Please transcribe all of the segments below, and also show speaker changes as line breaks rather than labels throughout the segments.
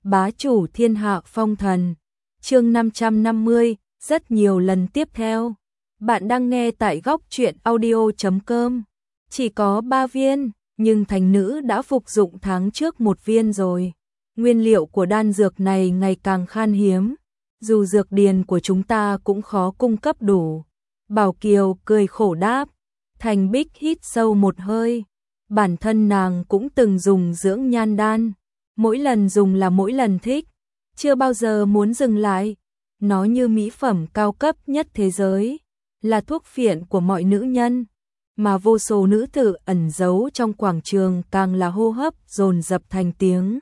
bá chủ thiên hạ phong thần. Chương 550, rất nhiều lần tiếp theo. Bạn đang nghe tại góc truyện audio.com. Chỉ có 3 viên, nhưng thành nữ đã phục dụng tháng trước 1 viên rồi. Nguyên liệu của đan dược này ngày càng khan hiếm, dù dược điền của chúng ta cũng khó cung cấp đủ. Bảo Kiều cười khổ đáp. Thành Bích hít sâu một hơi. Bản thân nàng cũng từng dùng dưỡng nhan đan, mỗi lần dùng là mỗi lần thích, chưa bao giờ muốn dừng lại. Nó như mỹ phẩm cao cấp nhất thế giới, là thuốc phiện của mọi nữ nhân, mà vô số nữ tử ẩn giấu trong quảng trường càng là hô hấp dồn dập thành tiếng.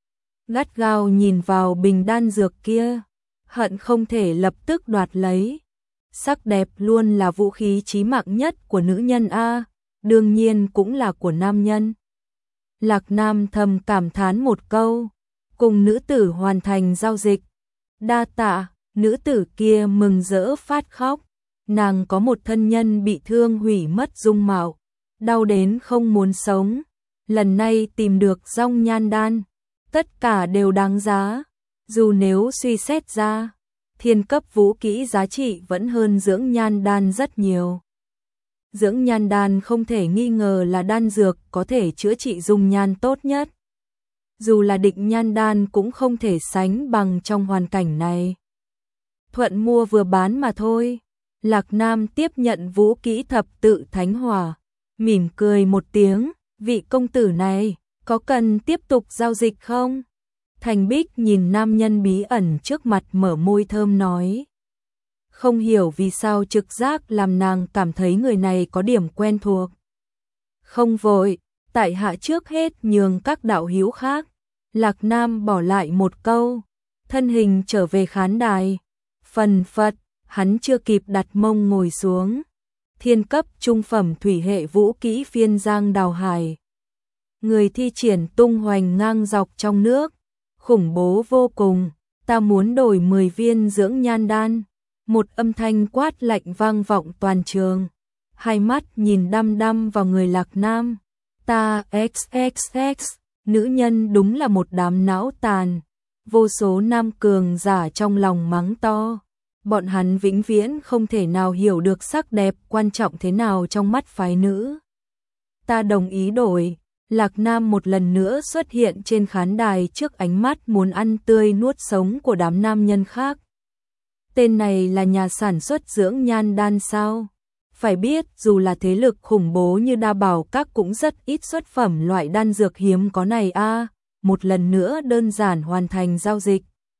Gắt gao nhìn vào bình đan dược kia, hận không thể lập tức đoạt lấy. Sắc đẹp luôn là vũ khí chí mạng nhất của nữ nhân a, đương nhiên cũng là của nam nhân. Lạc Nam thầm cảm thán một câu, cùng nữ tử hoàn thành giao dịch. Đa tạ. Nữ tử kia mừng rỡ phát khóc. Nàng có một thân nhân bị thương hủy mất dung mạo, đau đến không muốn sống. Lần này tìm được dòng nhan đan, tất cả đều đáng giá. Dù nếu suy xét ra, thiên cấp vũ kỹ giá trị vẫn hơn dưỡng nhan đan rất nhiều. Dưỡng nhan đan không thể nghi ngờ là đan dược có thể chữa trị dung nhan tốt nhất. Dù là định nhan đan cũng không thể sánh bằng trong hoàn cảnh này. Thuận mua vừa bán mà thôi. Lạc Nam tiếp nhận vũ kỹ thập tự thánh hỏa, mỉm cười một tiếng. Vị công tử này, có cần tiếp tục giao dịch không? Thành Bích nhìn nam nhân bí ẩn trước mặt mở môi thơm nói. Không hiểu vì sao trực giác làm nàng cảm thấy người này có điểm quen thuộc. Không vội, tại hạ trước hết nhường các đạo hữu khác. Lạc Nam bỏ lại một câu, thân hình trở về khán đài. Phần phật, hắn chưa kịp đặt mông ngồi xuống. Thiên cấp trung phẩm thủy hệ vũ kỹ phiên giang đào hải. Người thi triển tung hoành ngang dọc trong nước, khủng bố vô cùng. Ta muốn đổi 10 viên dưỡng nhan đan. Một âm thanh quát lạnh vang vọng toàn trường. Hai mắt nhìn đăm đăm vào người Lạc Nam. Ta XXX, nữ nhân đúng là một đám não tàn. Vô số nam cường giả trong lòng mắng to. Bọn hắn vĩnh viễn không thể nào hiểu được sắc đẹp quan trọng thế nào trong mắt phái nữ. Ta đồng ý đổi. Lạc Nam một lần nữa xuất hiện trên khán đài trước ánh mắt muốn ăn tươi nuốt sống của đám nam nhân khác. Tên này là nhà sản xuất dưỡng nhan đan sao? Phải biết dù là thế lực khủng bố như Đa Bảo Các cũng rất ít xuất phẩm loại đan dược hiếm có này a. Một lần nữa đơn giản hoàn thành giao dịch.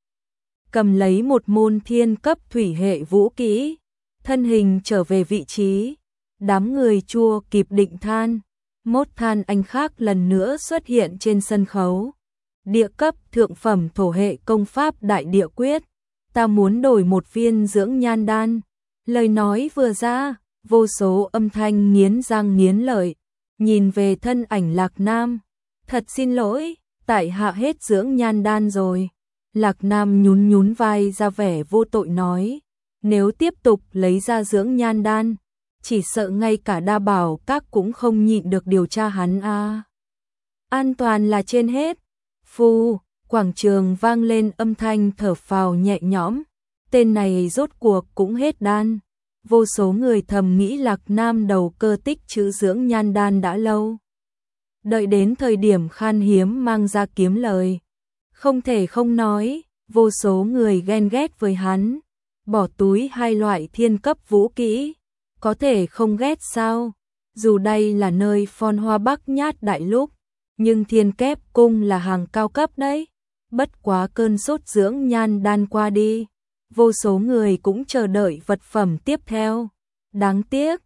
Cầm lấy một môn thiên cấp thủy hệ vũ kỹ, thân hình trở về vị trí. Đám người chua kịp định than. Mốt than anh khác lần nữa xuất hiện trên sân khấu. Địa cấp thượng phẩm thổ hệ công pháp đại địa quyết. Ta muốn đổi 1 viên dưỡng nhan đan. Lời nói vừa ra, vô số âm thanh nghiến răng nghiến lợi. Nhìn về thân ảnh Lạc Nam. Thật xin lỗi, tại hạ hết dưỡng nhan đan rồi. Lạc Nam nhún nhún vai ra vẻ vô tội nói. Nếu tiếp tục lấy ra dưỡng nhan đan, chỉ sợ ngay cả Đa Bảo Các cũng không nhịn được điều tra hắn a. An toàn là trên hết. Phu, quảng trường vang lên âm thanh thở phào nhẹ nhõm. Tên này rốt cuộc cũng hết đan. Vô số người thầm nghĩ Lạc Nam đầu cơ tích trữ dưỡng nhan đan đã lâu. Đợi đến thời điểm khan hiếm mang ra kiếm lời. Không thể không nói, vô số người ghen ghét với hắn. Bỏ túi 2 loại thiên cấp vũ kỹ. Có thể không ghét sao? Dù đây là nơi phồn hoa Bắc Nhát Đại Lục, nhưng Thiên Kép Cung là hàng cao cấp đấy. Bất quá cơn sốt dưỡng nhan đan qua đi, vô số người cũng chờ đợi vật phẩm tiếp theo. Đáng tiếc.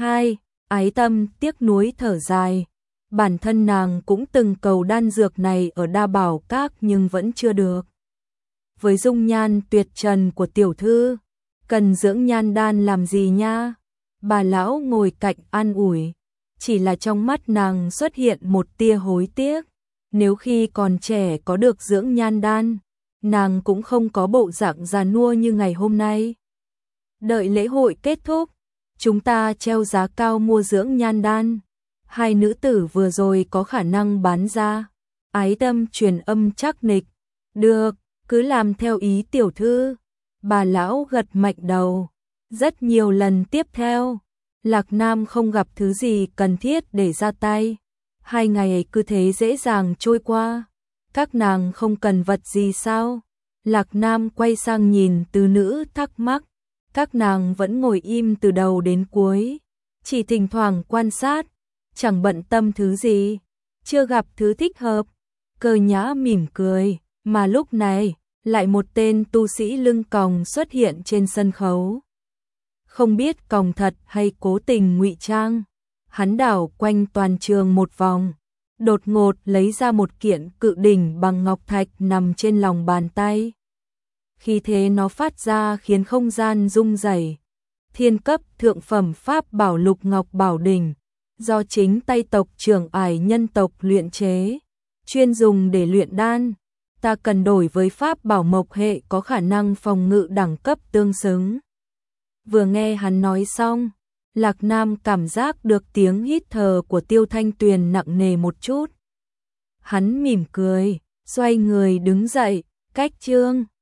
Ái Tâm tiếc nuối thở dài. Bản thân nàng cũng từng cầu đan dược này ở Đa Bảo Các nhưng vẫn chưa được. Với dung nhan tuyệt trần của tiểu thư, cần dưỡng nhan đan làm gì nha? Bà lão ngồi cạnh an ủi. Chỉ là trong mắt nàng xuất hiện một tia hối tiếc. Nếu khi còn trẻ có được dưỡng nhan đan, nàng cũng không có bộ dạng già nua như ngày hôm nay. Đợi lễ hội kết thúc, chúng ta treo giá cao mua dưỡng nhan đan. 2 nữ tử vừa rồi có khả năng bán ra. Ái Tâm truyền âm chắc nịch. Được, cứ làm theo ý tiểu thư. Bà lão gật mạnh đầu. Rất nhiều lần tiếp theo, Lạc Nam không gặp thứ gì cần thiết để ra tay. 2 ngày cứ thế dễ dàng trôi qua. Các nàng không cần vật gì sao? Lạc Nam quay sang nhìn Tứ Nữ thắc mắc. Các nàng vẫn ngồi im từ đầu đến cuối, chỉ thỉnh thoảng quan sát, chẳng bận tâm thứ gì, chưa gặp thứ thích hợp. Cơ Nhã mỉm cười, mà lúc này, lại một tên tu sĩ lưng còng xuất hiện trên sân khấu. Không biết còng thật hay cố tình ngụy trang, hắn đảo quanh toàn trường một vòng, đột ngột lấy ra một kiện cự đỉnh bằng ngọc thạch nằm trên lòng bàn tay. Khi thế nó phát ra khiến không gian rung rẩy. Thiên cấp thượng phẩm pháp bảo Lục Ngọc Bảo Đỉnh, do chính tay tộc trưởng Ải nhân tộc luyện chế, chuyên dùng để luyện đan. Ta cần đổi với pháp bảo mộc hệ có khả năng phòng ngự đẳng cấp tương xứng. Vừa nghe hắn nói xong, Lạc Nam cảm giác được tiếng hít thở của Tiêu Thanh Tuyền nặng nề một chút. Hắn mỉm cười, xoay người đứng dậy, cách chương.